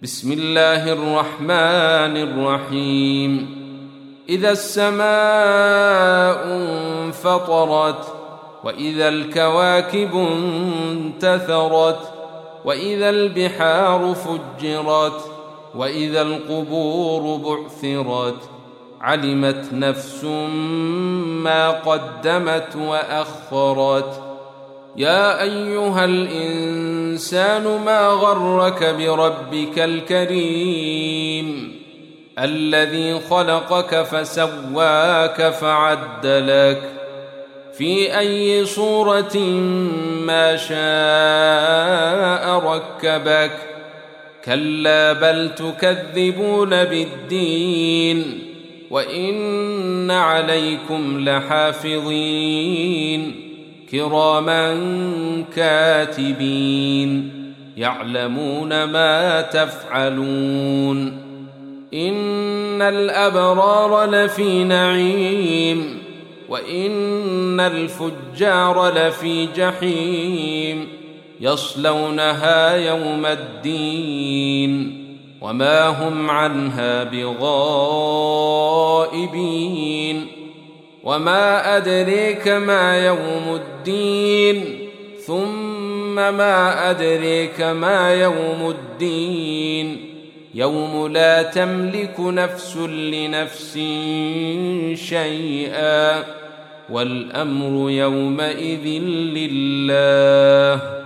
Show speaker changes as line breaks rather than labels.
بسم الله الرحمن الرحيم. إذا السماء انفطرت وإذا الكواكب انتثرت وإذا البحار فجرت وإذا القبور بعثرت علمت نفس ما قدمت وأخرت. يا أيها الإنسان ما غرك بربك الكريم الذي خلقك فسواك فعدلك في أي صورة ما شاء ركبك. كلا بل تكذبون بالدين وإن عليكم لحافظين كراما كاتبين يعلمون ما تفعلون. إن الأبرار لفي نعيم وإن الفجار لفي جحيم يصلونها يوم الدين وما هم عنها بغائبين. وما أدريك ما يوم الدين ثم ما أدريك ما يوم الدين يوم لا تملك نفس لنفس شيئا والأمر يومئذ لله.